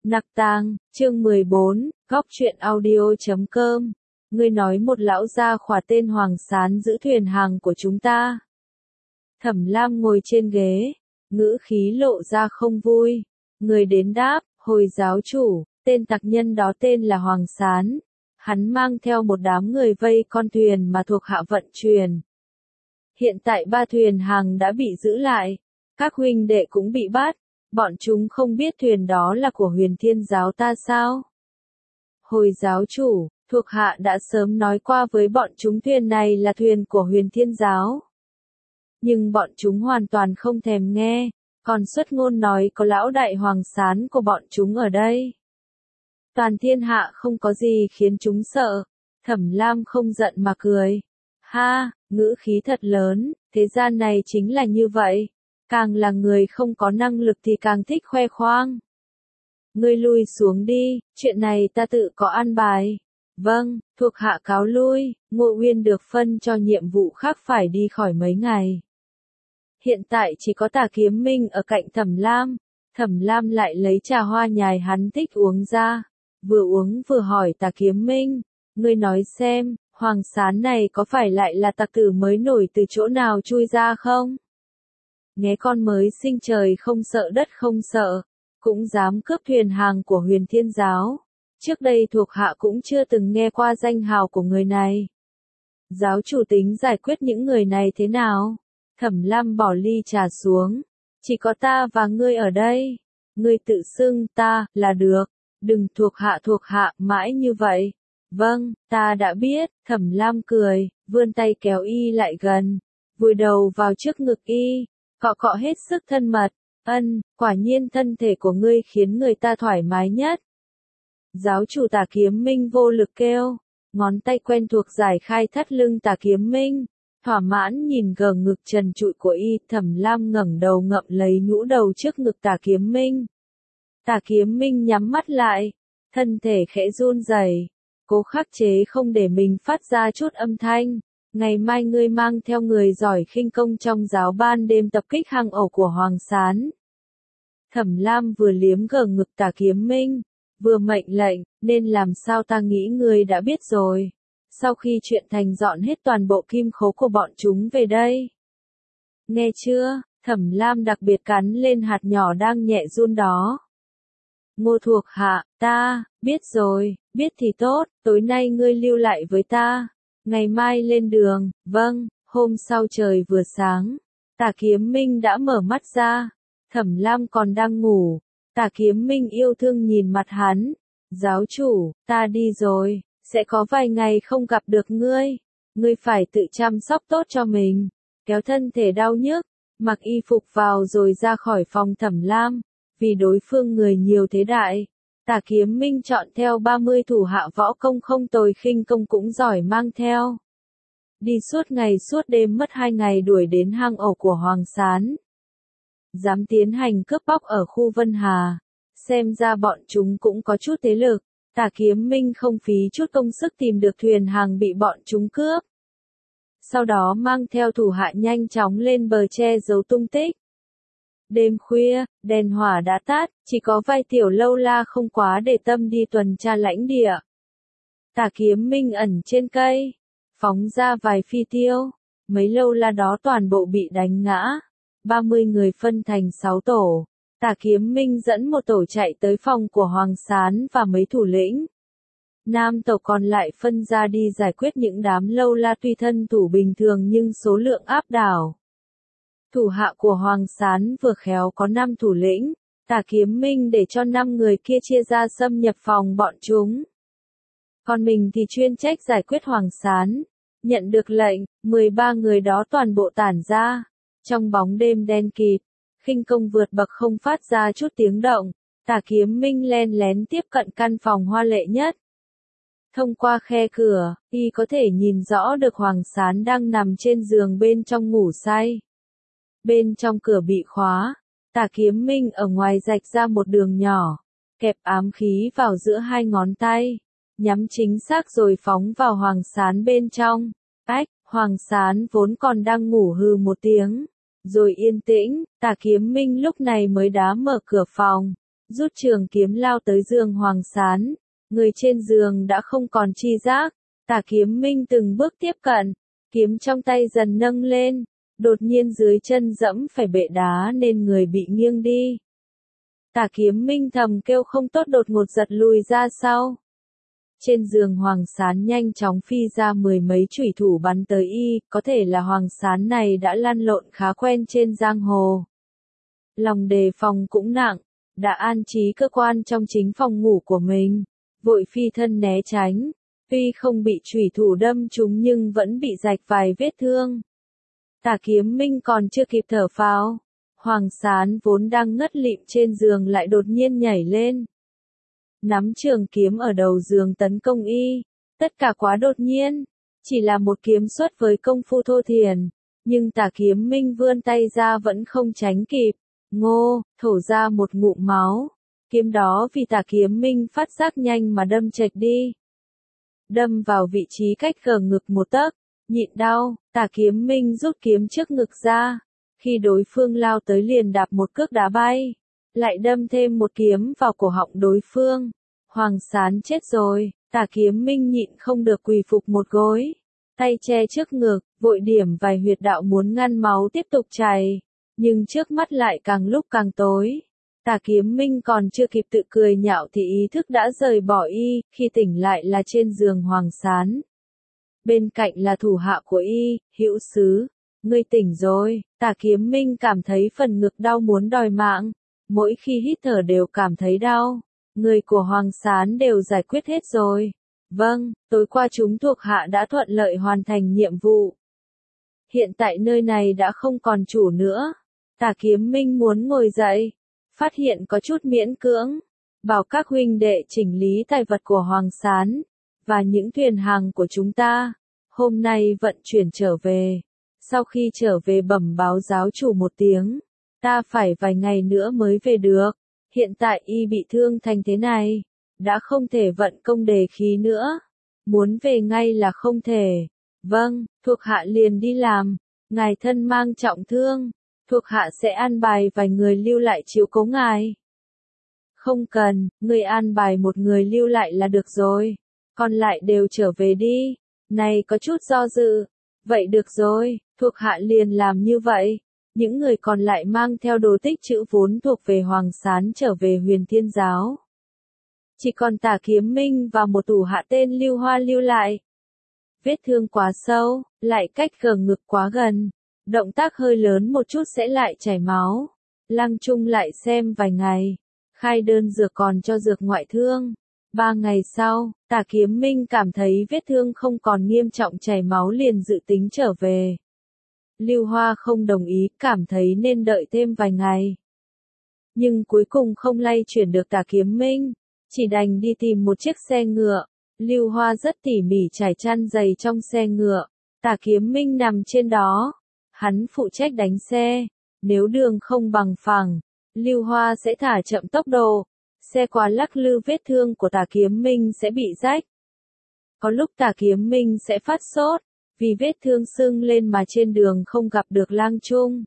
Nặc Tang, chương 14, góc truyện audio.com. Ngươi nói một lão gia khỏa tên Hoàng Sán giữ thuyền hàng của chúng ta. Thẩm Lam ngồi trên ghế, ngữ khí lộ ra không vui. Người đến đáp, hồi giáo chủ, tên tặc nhân đó tên là Hoàng Sán. Hắn mang theo một đám người vây con thuyền mà thuộc hạ vận chuyển. Hiện tại 3 thuyền hàng đã bị giữ lại, các huynh đệ cũng bị bắt. Bọn chúng không biết thuyền đó là của Huyền Thiên giáo ta sao? Hồi giáo chủ, thuộc hạ đã sớm nói qua với bọn chúng thuyền này là thuyền của Huyền Thiên giáo. Nhưng bọn chúng hoàn toàn không thèm nghe, còn xuất ngôn nói có lão đại Hoàng Sán của bọn chúng ở đây. Toàn thiên hạ không có gì khiến chúng sợ. Thẩm Lam không giận mà cười. Ha, ngữ khí thật lớn, thế gian này chính là như vậy. Càng là người không có năng lực thì càng thích khoe khoang. Ngươi lui xuống đi, chuyện này ta tự có an bài. Vâng, thuộc hạ cáo lui, Ngô Uyên được phân cho nhiệm vụ khác phải đi khỏi mấy ngày. Hiện tại chỉ có Tà Kiếm Minh ở cạnh Thẩm Lam. Thẩm Lam lại lấy trà hoa nhài hắn thích uống ra. Vừa uống vừa hỏi Tà Kiếm Minh, ngươi nói xem, Hoàng Sán này có phải lại là tặc tử mới nổi từ chỗ nào chui ra không? Nghe con mới sinh trời không sợ đất không sợ, cũng dám cướp thuyền hàng của Huyền Thiên giáo. Trước đây thuộc hạ cũng chưa từng nghe qua danh hào của người này. Giáo chủ tính giải quyết những người này thế nào? Thẩm Lam bỏ ly trà xuống. Chỉ có ta và ngươi ở đây. Ngươi tự xưng ta là được. Đừng thuộc hạ mãi như vậy. Vâng, ta đã biết. Thẩm Lam cười, vươn tay kéo y lại gần, vùi đầu vào trước ngực y. Cọ cọ hết sức thân mật. Quả nhiên thân thể của ngươi khiến người ta thoải mái nhất. Giáo chủ Tà Kiếm Minh vô lực kêu, ngón tay quen thuộc giải khai thắt lưng Tà Kiếm Minh, thỏa mãn nhìn gờ ngực trần trụi của y. Thẩm Lam ngẩng đầu ngậm lấy nhũ đầu trước ngực Tà Kiếm Minh. Tà Kiếm Minh nhắm mắt lại, thân thể khẽ run rẩy, cố khắc chế không để mình phát ra chút âm thanh. Ngày mai ngươi mang theo người giỏi khinh công trong giáo ban đêm tập kích hang ổ của Hoàng Sán. Thẩm Lam vừa liếm gờ ngực Tà Kiếm Minh, vừa mệnh lệnh, nên làm sao ta nghĩ ngươi đã biết rồi. Sau khi chuyện thành dọn hết toàn bộ kim khố của bọn chúng về đây. Nghe chưa? Thẩm Lam đặc biệt cắn lên hạt nhỏ đang nhẹ run đó. Ngô thuộc hạ, ta, biết rồi, biết thì tốt, tối nay ngươi lưu lại với ta. Ngày mai lên đường. Vâng. Hôm sau trời vừa sáng, Tà Kiếm Minh đã mở mắt ra. Thẩm Lam còn đang ngủ. Tà Kiếm Minh yêu thương nhìn mặt hắn. Giáo chủ, ta đi rồi, sẽ có vài ngày không gặp được ngươi. Ngươi phải tự chăm sóc tốt cho mình. Kéo thân thể đau nhức, mặc y phục vào rồi ra khỏi phòng Thẩm Lam. Vì đối phương người nhiều thế đại, Tà Kiếm Minh chọn theo 30 thủ hạ võ công không tồi, khinh công cũng giỏi mang theo. Đi suốt ngày suốt đêm mất 2 ngày đuổi đến hang ổ của Hoàng Sán. Dám tiến hành cướp bóc ở khu Vân Hà. Xem ra bọn chúng cũng có chút thế lực. Tà Kiếm Minh không phí chút công sức tìm được thuyền hàng bị bọn chúng cướp. Sau đó mang theo thủ hạ nhanh chóng lên bờ che giấu tung tích. Đêm khuya, đèn hỏa đã tắt, chỉ có vài tiểu lâu la không quá để tâm đi tuần tra lãnh địa. Tà Kiếm Minh ẩn trên cây, phóng ra vài phi tiêu, mấy lâu la đó toàn bộ bị đánh ngã. 30 người phân thành 6 tổ. Tà Kiếm Minh dẫn một tổ chạy tới phòng của Hoàng Sán và mấy thủ lĩnh. Nam tổ còn lại phân ra đi giải quyết những đám lâu la tuy thân thủ bình thường nhưng số lượng áp đảo. Thủ hạ của Hoàng Sán vừa khéo có 5 thủ lĩnh. Tà Kiếm Minh để cho 5 người kia chia ra xâm nhập phòng bọn chúng. Còn mình thì chuyên trách giải quyết Hoàng Sán. Nhận được lệnh, 13 người đó toàn bộ tản ra. Trong bóng đêm đen kịt, khinh công vượt bậc không phát ra chút tiếng động. Tà Kiếm Minh len lén tiếp cận căn phòng hoa lệ nhất. Thông qua khe cửa, y có thể nhìn rõ được Hoàng Sán đang nằm trên giường bên trong ngủ say. Bên trong cửa bị khóa, Tà Kiếm Minh ở ngoài rạch ra một đường nhỏ, kẹp ám khí vào giữa 2 ngón tay, nhắm chính xác rồi phóng vào Hoàng Sán bên trong. Hoàng Sán vốn còn đang ngủ hừ một tiếng, rồi yên tĩnh. Tà Kiếm Minh lúc này mới đá mở cửa phòng, rút trường kiếm lao tới giường Hoàng Sán. Người trên giường đã không còn chi giác. Tả Kiếm Minh từng bước tiếp cận, kiếm trong tay dần nâng lên, đột nhiên dưới chân dẫm phải bệ đá nên người bị nghiêng đi. Tả Kiếm Minh thầm kêu không tốt, đột ngột giật lùi ra sau. Trên giường Hoàng Sán nhanh chóng phi ra mười mấy chủy thủ bắn tới y, có thể là Hoàng Sán này đã lăn lộn khá quen trên giang hồ. Lòng đề phòng cũng nặng, đã an trí cơ quan trong chính phòng ngủ của mình, vội phi thân né tránh, tuy không bị chủy thủ đâm trúng nhưng vẫn bị rạch vài vết thương. Tả Kiếm Minh còn chưa kịp thở phào, Hoàng Sán vốn đang ngất lịm trên giường lại đột nhiên nhảy lên. Nắm trường kiếm ở đầu giường tấn công y, tất cả quá đột nhiên, chỉ là một kiếm xuất với công phu thô thiển, nhưng Tả Kiếm Minh vươn tay ra vẫn không tránh kịp, ngô, thổ ra một ngụm máu, kiếm đó vì Tả Kiếm Minh phát giác nhanh mà đâm chệch đi. Đâm vào vị trí cách gờ ngực một tấc, nhịn đau, Tả Kiếm Minh rút kiếm trước ngực ra, khi đối phương lao tới liền đạp một cước đá bay, lại đâm thêm một kiếm vào cổ họng đối phương. Hoàng Sán chết rồi, Tả Kiếm Minh nhịn không được quỳ phục một gối, tay che trước ngực, vội điểm vài huyệt đạo muốn ngăn máu tiếp tục chảy, nhưng trước mắt lại càng lúc càng tối. Tả Kiếm Minh còn chưa kịp tự cười nhạo thì ý thức đã rời bỏ y, khi tỉnh lại là trên giường Hoàng Sán. Bên cạnh là thủ hạ của y, Hữu Sứ, ngươi tỉnh rồi. Tả Kiếm Minh cảm thấy phần ngực đau muốn đòi mạng, mỗi khi hít thở đều cảm thấy đau. Người của Hoàng Sán đều giải quyết hết rồi. Vâng, tối qua chúng thuộc hạ đã thuận lợi hoàn thành nhiệm vụ. Hiện tại nơi này đã không còn chủ nữa. Tả Kiếm Minh muốn ngồi dậy, phát hiện có chút miễn cưỡng, bảo các huynh đệ chỉnh lý tài vật của Hoàng Sán, và những thuyền hàng của chúng ta, hôm nay vận chuyển trở về. Sau khi trở về bẩm báo giáo chủ một tiếng, ta phải vài ngày nữa mới về được. Hiện tại y bị thương thành thế này, đã không thể vận công đề khí nữa. Muốn về ngay là không thể. Vâng, thuộc hạ liền đi làm. Ngài thân mang trọng thương, thuộc hạ sẽ an bài vài người lưu lại chiếu cố ngài. Không cần, người an bài một người lưu lại là được rồi. Còn lại đều trở về đi. Này có chút do dự. Vậy được rồi, thuộc hạ liền làm như vậy. Những người còn lại mang theo đồ tích trữ vốn thuộc về Hoàng Sán trở về Huyền Thiên Giáo. Chỉ còn Tả Kiếm Minh và một thủ hạ tên Lưu Hoa lưu lại. Vết thương quá sâu, lại cách gờ ngực quá gần. Động tác hơi lớn một chút sẽ lại chảy máu. Lăng Trung lại xem vài ngày. Khai đơn dược còn cho dược ngoại thương. 3 ngày sau, Tả Kiếm Minh cảm thấy vết thương không còn nghiêm trọng chảy máu liền dự tính trở về. Lưu Hoa không đồng ý, cảm thấy nên đợi thêm vài ngày. Nhưng cuối cùng không lay chuyển được Tả Kiếm Minh, chỉ đành đi tìm một chiếc xe ngựa. Lưu Hoa rất tỉ mỉ trải chăn dày trong xe ngựa, Tả Kiếm Minh nằm trên đó. Hắn phụ trách đánh xe, nếu đường không bằng phẳng, Lưu Hoa sẽ thả chậm tốc độ. Xe quá lắc lư vết thương của Tả Kiếm Minh sẽ bị rách. Có lúc Tả Kiếm Minh sẽ phát sốt, vì vết thương sưng lên mà trên đường không gặp được Lang Trung.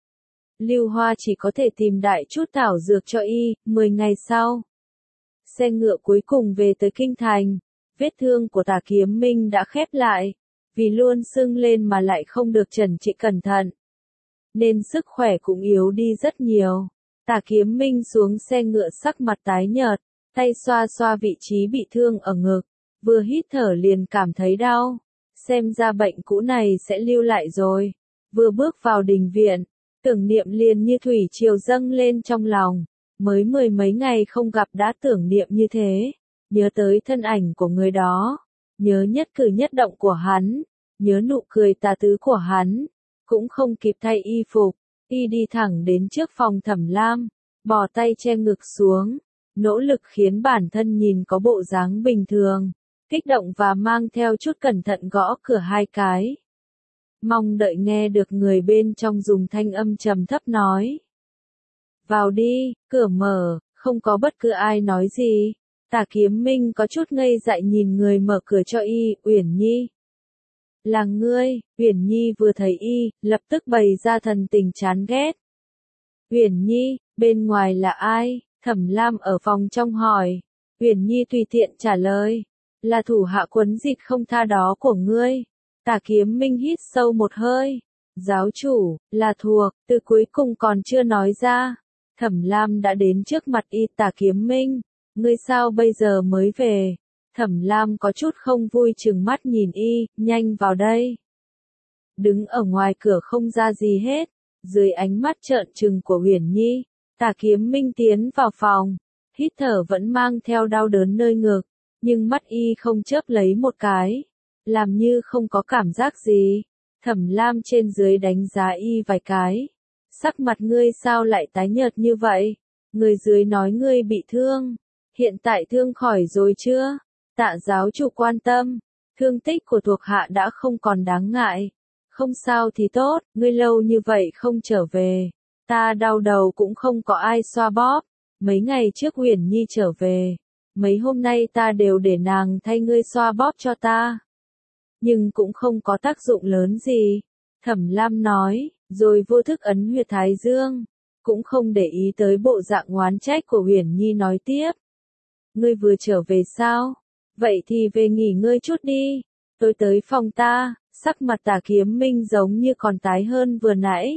Lưu Hoa chỉ có thể tìm đại chút thảo dược cho y. 10 ngày sau, xe ngựa cuối cùng về tới Kinh Thành. Vết thương của Tả Kiếm Minh đã khép lại, vì luôn sưng lên mà lại không được chẩn trị cẩn thận, nên sức khỏe cũng yếu đi rất nhiều. Tả Kiếm Minh xuống xe ngựa sắc mặt tái nhợt, tay xoa xoa vị trí bị thương ở ngực, vừa hít thở liền cảm thấy đau. Xem ra bệnh cũ này sẽ lưu lại rồi. Vừa bước vào đình viện, tưởng niệm liền như thủy triều dâng lên trong lòng. Mới 10 mấy ngày không gặp đã tưởng niệm như thế. Nhớ tới thân ảnh của người đó. Nhớ nhất cử nhất động của hắn. Nhớ nụ cười tà tứ của hắn. Cũng không kịp thay y phục. Y đi thẳng đến trước phòng Thẩm Lam. Bò tay che ngực xuống. Nỗ lực khiến bản thân nhìn có bộ dáng bình thường. Kích động và mang theo chút cẩn thận gõ cửa 2 cái. Mong đợi nghe được người bên trong dùng thanh âm trầm thấp nói. Vào đi, cửa mở, không có bất cứ ai nói gì. Tả Kiếm Minh có chút ngây dại nhìn người mở cửa cho y, Uyển Nhi. Là ngươi. Uyển Nhi vừa thấy y, lập tức bày ra thần tình chán ghét. Uyển Nhi, bên ngoài là ai? Thẩm Lam ở phòng trong hỏi. Uyển Nhi tùy tiện trả lời. Là thủ hạ quấn dịch không tha đó của ngươi. Tả Kiếm Minh hít sâu một hơi. Giáo chủ, là thuộc, từ cuối cùng còn chưa nói ra. Thẩm Lam đã đến trước mặt y. Tả Kiếm Minh, ngươi sao bây giờ mới về? Thẩm Lam có chút không vui trừng mắt nhìn y, nhanh vào đây. Đứng ở ngoài cửa không ra gì hết, dưới ánh mắt trợn trừng của Uyển Nhi, Tả Kiếm Minh tiến vào phòng, hít thở vẫn mang theo đau đớn nơi ngực, nhưng mắt y không chớp lấy một cái, làm như không có cảm giác gì. Thẩm Lam trên dưới đánh giá y vài cái. Sắc mặt ngươi sao lại tái nhợt như vậy? Người dưới nói ngươi bị thương. Hiện tại thương khỏi rồi chưa? Tạ giáo chủ quan tâm. Thương tích của thuộc hạ đã không còn đáng ngại. Không sao thì tốt, ngươi lâu như vậy không trở về. Ta đau đầu cũng không có ai xoa bóp. Mấy ngày trước Uyển Nhi trở về. Mấy hôm nay ta đều để nàng thay ngươi xoa bóp cho ta. Nhưng cũng không có tác dụng lớn gì. Thẩm Lam nói, rồi vô thức ấn huyệt thái dương. Cũng không để ý tới bộ dạng oán trách của Uyển Nhi nói tiếp. Ngươi vừa trở về sao? Vậy thì về nghỉ ngơi chút đi. Tôi tới phòng ta, sắc mặt Tả Kiếm Minh giống như còn tái hơn vừa nãy.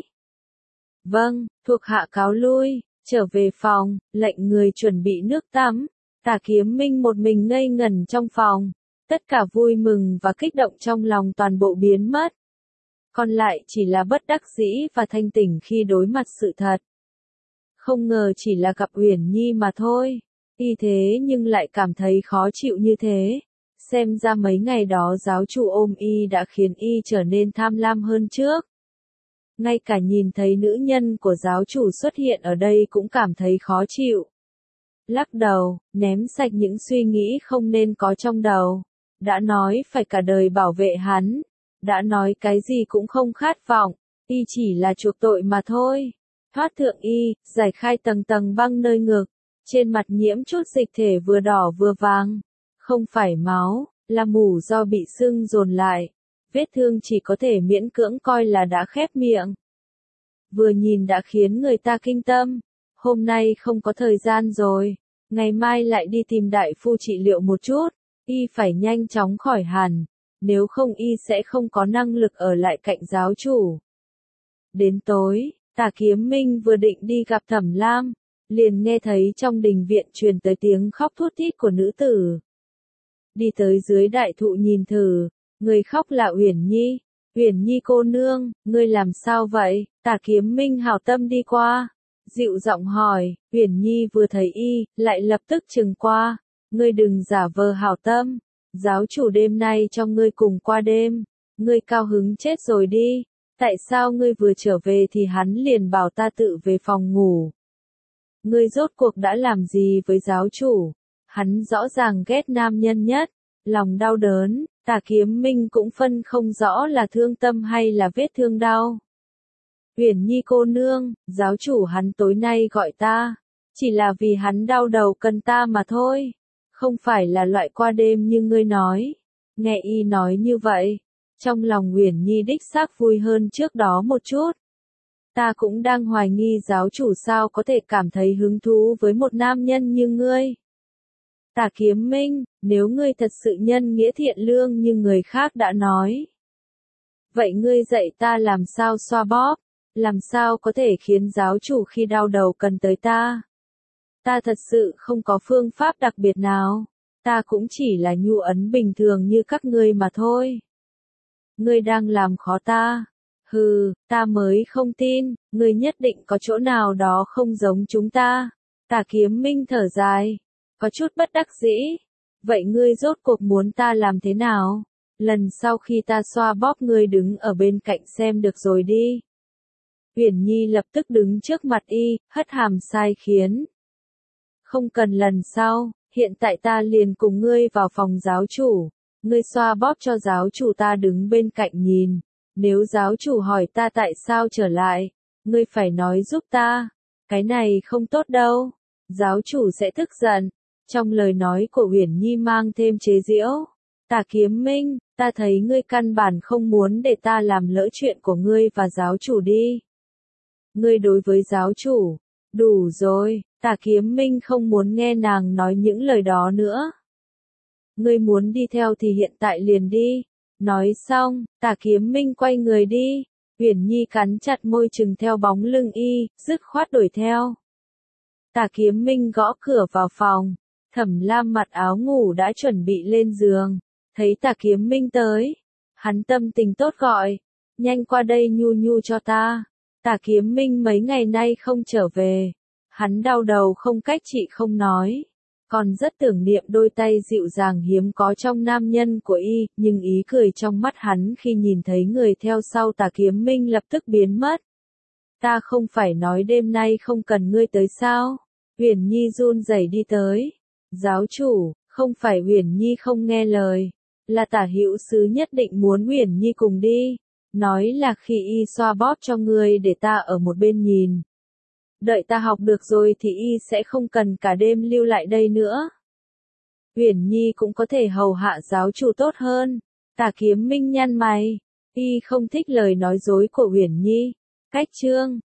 Vâng, thuộc hạ cáo lui, trở về phòng, lệnh người chuẩn bị nước tắm. Tả Kiếm Minh một mình ngây ngẩn trong phòng. Tất cả vui mừng và kích động trong lòng toàn bộ biến mất. Còn lại chỉ là bất đắc dĩ và thanh tỉnh khi đối mặt sự thật. Không ngờ chỉ là gặp Uyển Nhi mà thôi. Y thế nhưng lại cảm thấy khó chịu như thế. Xem ra mấy ngày đó giáo chủ ôm y đã khiến y trở nên tham lam hơn trước. Ngay cả nhìn thấy nữ nhân của giáo chủ xuất hiện ở đây cũng cảm thấy khó chịu. Lắc đầu, ném sạch những suy nghĩ không nên có trong đầu. Đã nói phải cả đời bảo vệ hắn. Đã nói cái gì cũng không khát vọng. Y chỉ là chuộc tội mà thôi. Thoát thượng y, giải khai tầng tầng băng nơi ngực. Trên mặt nhiễm chút dịch thể vừa đỏ vừa vàng. Không phải máu, là mủ do bị sưng dồn lại. Vết thương chỉ có thể miễn cưỡng coi là đã khép miệng. Vừa nhìn đã khiến người ta kinh tâm. Hôm nay không có thời gian rồi. Ngày mai lại đi tìm đại phu trị liệu một chút. Y phải nhanh chóng khỏi hẳn. Nếu không y sẽ không có năng lực ở lại cạnh giáo chủ. Đến tối, Tả Kiếm Minh vừa định đi gặp Thẩm Lam. Liền nghe thấy trong đình viện truyền tới tiếng khóc thút thít của nữ tử. Đi tới dưới đại thụ nhìn thử, người khóc là Uyển Nhi. Uyển Nhi cô nương, ngươi làm sao vậy? Tả Kiếm Minh hảo tâm đi qua, dịu giọng hỏi. Uyển Nhi vừa thấy y, lại lập tức chừng qua. Ngươi đừng giả vờ hảo tâm. Giáo chủ đêm nay cho ngươi cùng qua đêm. Ngươi cao hứng chết rồi đi. Tại sao ngươi vừa trở về thì hắn liền bảo ta tự về phòng ngủ? Ngươi rốt cuộc đã làm gì với giáo chủ? Hắn rõ ràng ghét nam nhân nhất. Lòng đau đớn, Tả Kiếm Minh cũng phân không rõ là thương tâm hay là vết thương đau. Uyển Nhi cô nương, giáo chủ hắn tối nay gọi ta. Chỉ là vì hắn đau đầu cần ta mà thôi. Không phải là loại qua đêm như ngươi nói. Nghe y nói như vậy. Trong lòng Uyển Nhi đích xác vui hơn trước đó một chút. Ta cũng đang hoài nghi giáo chủ sao có thể cảm thấy hứng thú với một nam nhân như ngươi. Tả Kiếm Minh, nếu ngươi thật sự nhân nghĩa thiện lương như người khác đã nói. Vậy ngươi dạy ta làm sao xoa bóp, làm sao có thể khiến giáo chủ khi đau đầu cần tới ta. Ta thật sự không có phương pháp đặc biệt nào, ta cũng chỉ là nhu ấn bình thường như các ngươi mà thôi. Ngươi đang làm khó ta. Hừ, ta mới không tin, ngươi nhất định có chỗ nào đó không giống chúng ta. Tả Kiếm Minh thở dài, có chút bất đắc dĩ. Vậy ngươi rốt cuộc muốn ta làm thế nào? Lần sau khi ta xoa bóp ngươi đứng ở bên cạnh xem được rồi đi. Uyển Nhi lập tức đứng trước mặt y, hất hàm sai khiến. Không cần lần sau, hiện tại ta liền cùng ngươi vào phòng giáo chủ. Ngươi xoa bóp cho giáo chủ ta đứng bên cạnh nhìn. Nếu giáo chủ hỏi ta tại sao trở lại, ngươi phải nói giúp ta. Cái này không tốt đâu. Giáo chủ sẽ tức giận. Trong lời nói của Uyển Nhi mang thêm chế giễu. Tả Kiếm Minh, ta thấy ngươi căn bản không muốn để ta làm lỡ chuyện của ngươi và giáo chủ đi. Ngươi đối với giáo chủ, đủ rồi, Tả Kiếm Minh không muốn nghe nàng nói những lời đó nữa. Ngươi muốn đi theo thì hiện tại liền đi. Nói xong, Tả Kiếm Minh quay người đi. Uyển Nhi cắn chặt môi chừng theo bóng lưng y, dứt khoát đuổi theo. Tả Kiếm Minh gõ cửa vào phòng. Thẩm Lam mặc áo ngủ đã chuẩn bị lên giường. Thấy Tả Kiếm Minh tới. Hắn tâm tình tốt gọi. Nhanh qua đây nhu nhu cho ta. Tả Kiếm Minh mấy ngày nay không trở về. Hắn đau đầu không cách trị không nói. Còn rất tưởng niệm đôi tay dịu dàng hiếm có trong nam nhân của y, nhưng ý cười trong mắt hắn khi nhìn thấy người theo sau Tả Kiếm Minh lập tức biến mất. Ta không phải nói đêm nay không cần ngươi tới sao? Uyển Nhi run rẩy đi tới. Giáo chủ, không phải Uyển Nhi không nghe lời, là Tả Hữu Sứ nhất định muốn Uyển Nhi cùng đi. Nói là khi y xoa bóp cho ngươi để ta ở một bên nhìn. Đợi ta học được rồi thì y sẽ không cần cả đêm lưu lại đây nữa. Uyển Nhi cũng có thể hầu hạ giáo chủ tốt hơn. Tả Kiếm Minh nhăn mày. Y không thích lời nói dối của Uyển Nhi. Cách chương